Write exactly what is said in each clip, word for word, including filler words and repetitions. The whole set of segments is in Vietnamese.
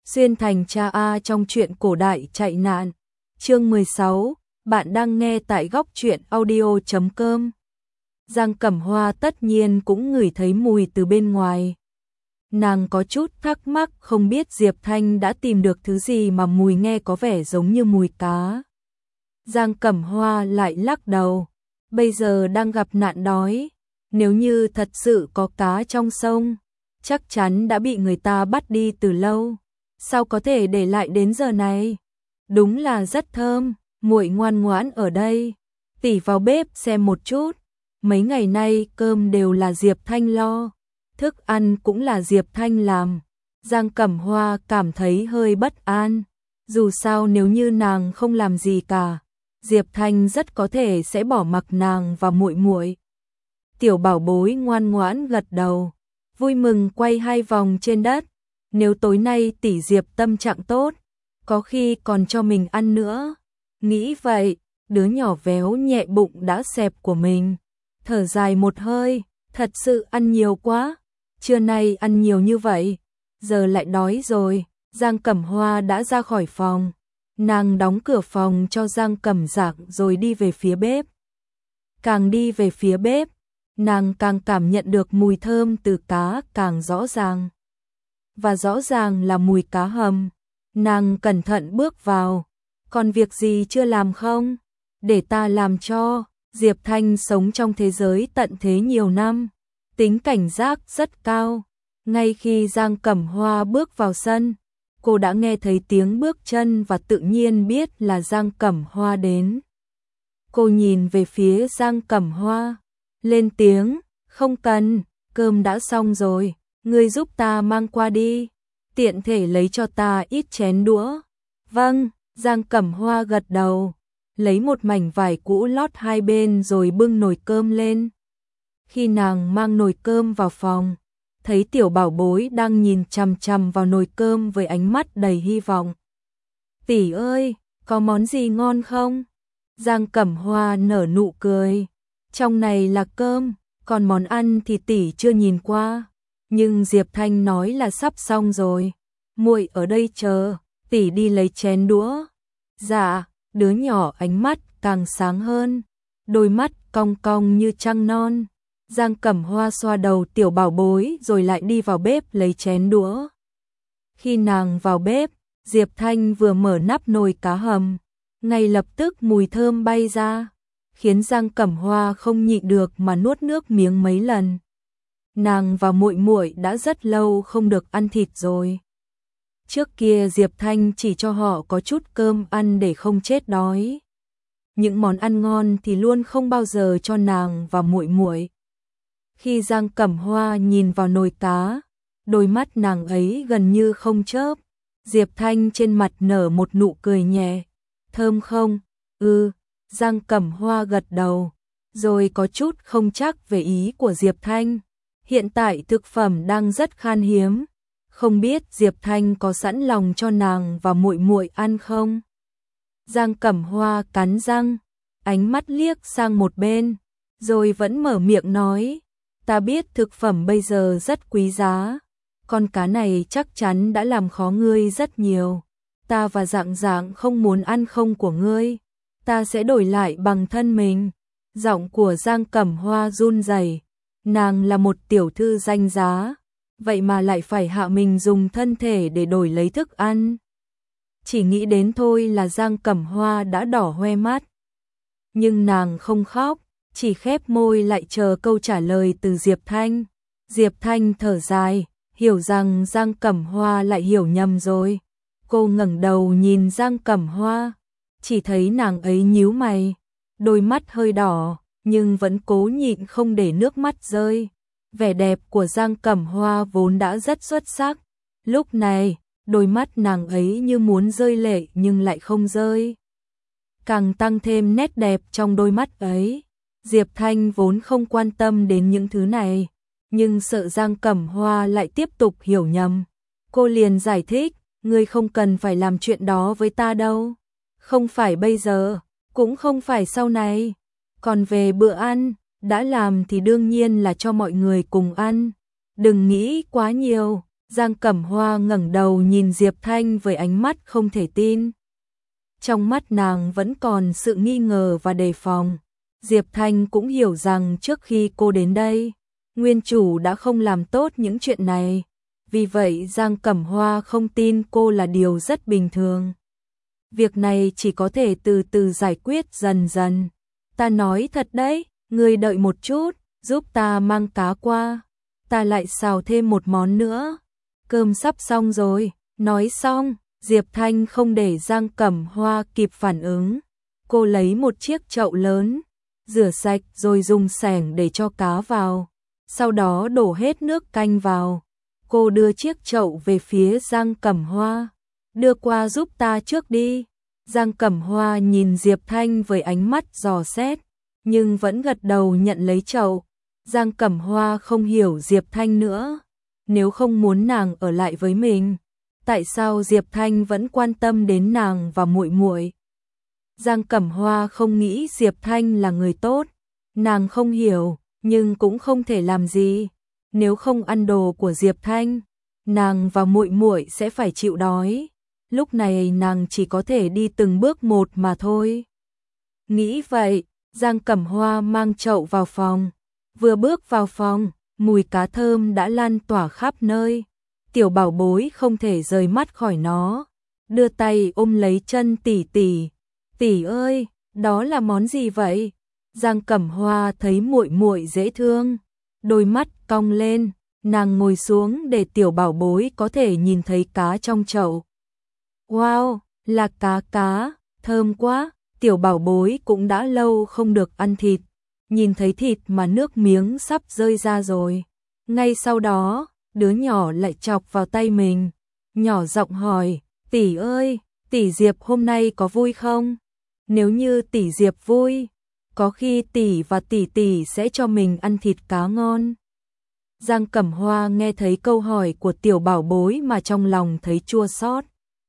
Xuyên thành cha A trong truyện cổ đại chạy nạn. Chương mười sáu, bạn đang nghe tại góc truyện audio chấm com. Giang Cẩm Hoa tất nhiên cũng ngửi thấy mùi từ bên ngoài. Nàng có chút thắc mắc không biết Diệp Thanh đã tìm được thứ gì mà mùi nghe có vẻ giống như mùi cá. Giang Cẩm Hoa lại lắc đầu, bây giờ đang gặp nạn đói, nếu như thật sự có cá trong sông, chắc chắn đã bị người ta bắt đi từ lâu, sao có thể để lại đến giờ này? Đúng là rất thơm, muội ngoan ngoãn ở đây, tỉ vào bếp xem một chút, mấy ngày nay cơm đều là Diệp Thanh lo, thức ăn cũng là Diệp Thanh làm. Giang Cẩm Hoa cảm thấy hơi bất an, dù sao nếu như nàng không làm gì cả, Diệp Thanh rất có thể sẽ bỏ mặc nàng và muội muội. Tiểu bảo bối ngoan ngoãn gật đầu, vui mừng quay hai vòng trên đất, nếu tối nay tỷ Diệp tâm trạng tốt, có khi còn cho mình ăn nữa. Nghĩ vậy, đứa nhỏ véo nhẹ bụng đã xẹp của mình, thở dài một hơi, thật sự ăn nhiều quá, trưa nay ăn nhiều như vậy, giờ lại đói rồi. Giang Cẩm Hoa đã ra khỏi phòng, nàng đóng cửa phòng cho Giang Cẩm Giảng rồi đi về phía bếp. Càng đi về phía bếp, nàng càng cảm nhận được mùi thơm từ cá càng rõ ràng. Và rõ ràng là mùi cá hầm. Nàng cẩn thận bước vào, còn việc gì chưa làm không? Để ta làm cho. Diệp Thanh sống trong thế giới tận thế nhiều năm, tính cảnh giác rất cao. Ngay khi Giang Cẩm Hoa bước vào sân, cô đã nghe thấy tiếng bước chân và tự nhiên biết là Giang Cẩm Hoa đến. Cô nhìn về phía Giang Cẩm Hoa, lên tiếng, không cần, cơm đã xong rồi, ngươi giúp ta mang qua đi, tiện thể lấy cho ta ít chén đũa. Vâng, Giang Cẩm Hoa gật đầu, lấy một mảnh vải cũ lót hai bên rồi bưng nồi cơm lên. Khi nàng mang nồi cơm vào phòng, thấy tiểu bảo bối đang nhìn chằm chằm vào nồi cơm với ánh mắt đầy hy vọng. Tỷ ơi, có món gì ngon không? Giang Cẩm Hoa nở nụ cười. Trong này là cơm, còn món ăn thì tỷ chưa nhìn qua. Nhưng Diệp Thanh nói là sắp xong rồi. Muội ở đây chờ, tỷ đi lấy chén đũa. Dạ, đứa nhỏ ánh mắt càng sáng hơn, đôi mắt cong cong như trăng non. Giang Cẩm Hoa xoa đầu tiểu bảo bối rồi lại đi vào bếp lấy chén đũa. Khi nàng vào bếp, Diệp Thanh vừa mở nắp nồi cá hầm, ngay lập tức mùi thơm bay ra, khiến Giang Cẩm Hoa không nhịn được mà nuốt nước miếng mấy lần. Nàng và muội muội đã rất lâu không được ăn thịt rồi. Trước kia Diệp Thanh chỉ cho họ có chút cơm ăn để không chết đói. Những món ăn ngon thì luôn không bao giờ cho nàng và muội muội. Khi Giang Cẩm Hoa nhìn vào nồi cá, đôi mắt nàng ấy gần như không chớp. Diệp Thanh trên mặt nở một nụ cười nhẹ. Thơm không? Ừ, Giang Cẩm Hoa gật đầu, rồi có chút không chắc về ý của Diệp Thanh. Hiện tại thực phẩm đang rất khan hiếm, không biết Diệp Thanh có sẵn lòng cho nàng và muội muội ăn không? Giang Cẩm Hoa cắn răng, ánh mắt liếc sang một bên, rồi vẫn mở miệng nói, ta biết thực phẩm bây giờ rất quý giá, con cá này chắc chắn đã làm khó ngươi rất nhiều. Ta và Dạng Dạng không muốn ăn không của ngươi, ta sẽ đổi lại bằng thân mình. Giọng của Giang Cẩm Hoa run rẩy, nàng là một tiểu thư danh giá, vậy mà lại phải hạ mình dùng thân thể để đổi lấy thức ăn. Chỉ nghĩ đến thôi là Giang Cẩm Hoa đã đỏ hoe mắt. Nhưng nàng không khóc, chỉ khép môi lại chờ câu trả lời từ Diệp Thanh. Diệp Thanh thở dài, hiểu rằng Giang Cẩm Hoa lại hiểu nhầm rồi. Cô ngẩng đầu nhìn Giang Cẩm Hoa, chỉ thấy nàng ấy nhíu mày, đôi mắt hơi đỏ, nhưng vẫn cố nhịn không để nước mắt rơi. Vẻ đẹp của Giang Cẩm Hoa vốn đã rất xuất sắc, lúc này, đôi mắt nàng ấy như muốn rơi lệ nhưng lại không rơi. Càng tăng thêm nét đẹp trong đôi mắt ấy. Diệp Thanh vốn không quan tâm đến những thứ này, nhưng sợ Giang Cẩm Hoa lại tiếp tục hiểu nhầm. Cô liền giải thích, ngươi không cần phải làm chuyện đó với ta đâu. Không phải bây giờ, cũng không phải sau này. Còn về bữa ăn, đã làm thì đương nhiên là cho mọi người cùng ăn. Đừng nghĩ quá nhiều, Giang Cẩm Hoa ngẩng đầu nhìn Diệp Thanh với ánh mắt không thể tin. Trong mắt nàng vẫn còn sự nghi ngờ và đề phòng. Diệp Thanh cũng hiểu rằng trước khi cô đến đây, nguyên chủ đã không làm tốt những chuyện này. Vì vậy Giang Cẩm Hoa không tin cô là điều rất bình thường. Việc này chỉ có thể từ từ giải quyết dần dần. Ta nói thật đấy, ngươi đợi một chút, giúp ta mang cá qua. Ta lại xào thêm một món nữa. Cơm sắp xong rồi. Nói xong, Diệp Thanh không để Giang Cẩm Hoa kịp phản ứng. Cô lấy một chiếc chậu lớn, rửa sạch rồi dùng xẻng để cho cá vào. Sau đó đổ hết nước canh vào. Cô đưa chiếc chậu về phía Giang Cẩm Hoa. Đưa qua giúp ta trước đi. Giang Cẩm Hoa nhìn Diệp Thanh với ánh mắt dò xét, nhưng vẫn gật đầu nhận lấy chậu. Giang Cẩm Hoa không hiểu Diệp Thanh nữa. Nếu không muốn nàng ở lại với mình, tại sao Diệp Thanh vẫn quan tâm đến nàng và muội muội? Giang Cẩm Hoa không nghĩ Diệp Thanh là người tốt. Nàng không hiểu, nhưng cũng không thể làm gì. Nếu không ăn đồ của Diệp Thanh, nàng và muội muội sẽ phải chịu đói. Lúc này nàng chỉ có thể đi từng bước một mà thôi. Nghĩ vậy, Giang Cẩm Hoa mang chậu vào phòng. Vừa bước vào phòng, mùi cá thơm đã lan tỏa khắp nơi. Tiểu bảo bối không thể rời mắt khỏi nó. Đưa tay ôm lấy chân tỷ tỷ. Tỷ ơi, đó là món gì vậy? Giang Cẩm Hoa thấy muội muội dễ thương. Đôi mắt cong lên, nàng ngồi xuống để tiểu bảo bối có thể nhìn thấy cá trong chậu. Wow, là cá cá, thơm quá. Tiểu bảo bối cũng đã lâu không được ăn thịt. Nhìn thấy thịt mà nước miếng sắp rơi ra rồi. Ngay sau đó, đứa nhỏ lại chọc vào tay mình. Nhỏ giọng hỏi, tỷ ơi, tỷ Diệp hôm nay có vui không? Nếu như tỷ Diệp vui, có khi tỷ và tỷ tỷ sẽ cho mình ăn thịt cá ngon. Giang Cẩm Hoa nghe thấy câu hỏi của tiểu bảo bối mà trong lòng thấy chua xót.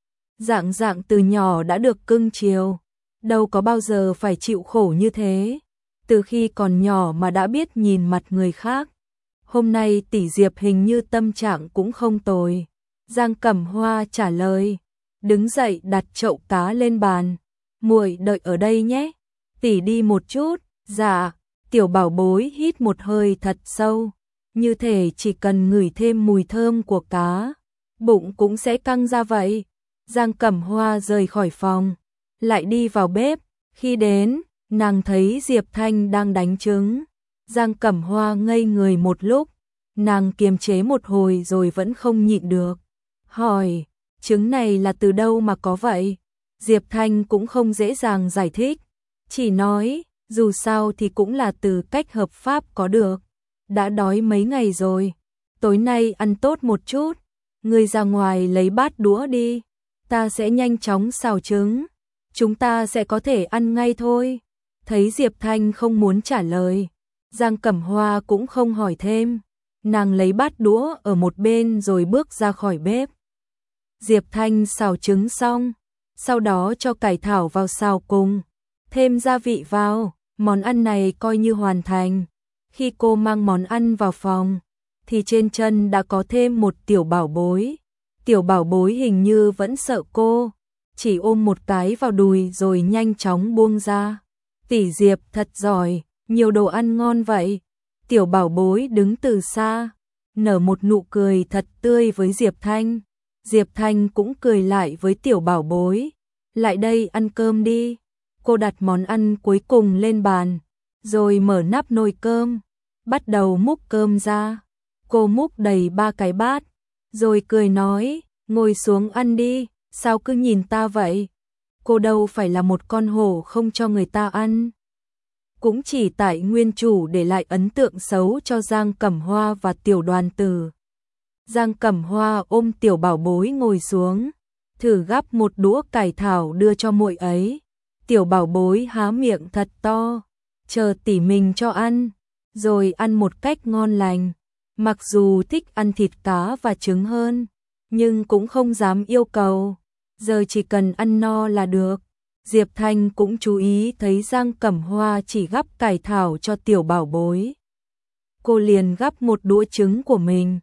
Dạng dạng từ nhỏ đã được cưng chiều, đâu có bao giờ phải chịu khổ như thế. Từ khi còn nhỏ mà đã biết nhìn mặt người khác. Hôm nay tỷ Diệp hình như tâm trạng cũng không tồi. Giang Cẩm Hoa trả lời, đứng dậy đặt chậu cá lên bàn. Muội đợi ở đây nhé, tỷ đi một chút. Dạ. Tiểu bảo bối hít một hơi thật sâu, như thể chỉ cần ngửi thêm mùi thơm của cá, bụng cũng sẽ căng ra vậy. Giang Cẩm Hoa rời khỏi phòng, lại đi vào bếp. Khi đến, nàng thấy Diệp Thanh đang đánh trứng. Giang Cẩm Hoa ngây người một lúc, nàng kiềm chế một hồi rồi vẫn không nhịn được. Hỏi, trứng này là từ đâu mà có vậy? Diệp Thanh cũng không dễ dàng giải thích, chỉ nói, dù sao thì cũng là từ cách hợp pháp có được. Đã đói mấy ngày rồi, tối nay ăn tốt một chút. Ngươi ra ngoài lấy bát đũa đi, ta sẽ nhanh chóng xào trứng. Chúng ta sẽ có thể ăn ngay thôi. Thấy Diệp Thanh không muốn trả lời, Giang Cẩm Hoa cũng không hỏi thêm. Nàng lấy bát đũa ở một bên rồi bước ra khỏi bếp. Diệp Thanh xào trứng xong, sau đó cho cải thảo vào xào cùng, thêm gia vị vào, món ăn này coi như hoàn thành. Khi cô mang món ăn vào phòng, thì trên chân đã có thêm một tiểu bảo bối. Tiểu bảo bối hình như vẫn sợ cô, chỉ ôm một cái vào đùi rồi nhanh chóng buông ra. Tỷ Diệp thật giỏi, nhiều đồ ăn ngon vậy. Tiểu bảo bối đứng từ xa, nở một nụ cười thật tươi với Diệp Thanh. Diệp Thanh cũng cười lại với tiểu bảo bối. Lại đây ăn cơm đi. Cô đặt món ăn cuối cùng lên bàn, rồi mở nắp nồi cơm, bắt đầu múc cơm ra. Cô múc đầy ba cái bát, rồi cười nói, ngồi xuống ăn đi, sao cứ nhìn ta vậy? Cô đâu phải là một con hổ không cho người ta ăn. Cũng chỉ tại nguyên chủ để lại ấn tượng xấu cho Giang Cẩm Hoa và tiểu đoàn tử. Giang Cẩm Hoa ôm tiểu bảo bối ngồi xuống, thử gắp một đũa cải thảo đưa cho muội ấy. Tiểu bảo bối há miệng thật to, chờ tỉ mình cho ăn, rồi ăn một cách ngon lành. Mặc dù thích ăn thịt cá và trứng hơn, nhưng cũng không dám yêu cầu, giờ chỉ cần ăn no là được. Diệp Thanh cũng chú ý thấy Giang Cẩm Hoa chỉ gắp cải thảo cho tiểu bảo bối. Cô liền gắp một đũa trứng của mình,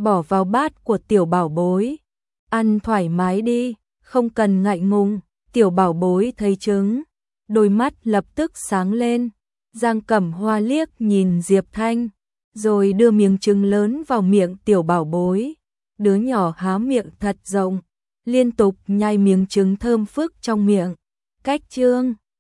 bỏ vào bát của tiểu bảo bối. Ăn thoải mái đi, không cần ngại ngùng. Tiểu bảo bối thấy trứng, đôi mắt lập tức sáng lên. Giang Cẩm Hoa liếc nhìn Diệp Thanh, rồi đưa miếng trứng lớn vào miệng tiểu bảo bối. Đứa nhỏ há miệng thật rộng, liên tục nhai miếng trứng thơm phức trong miệng. Cách chương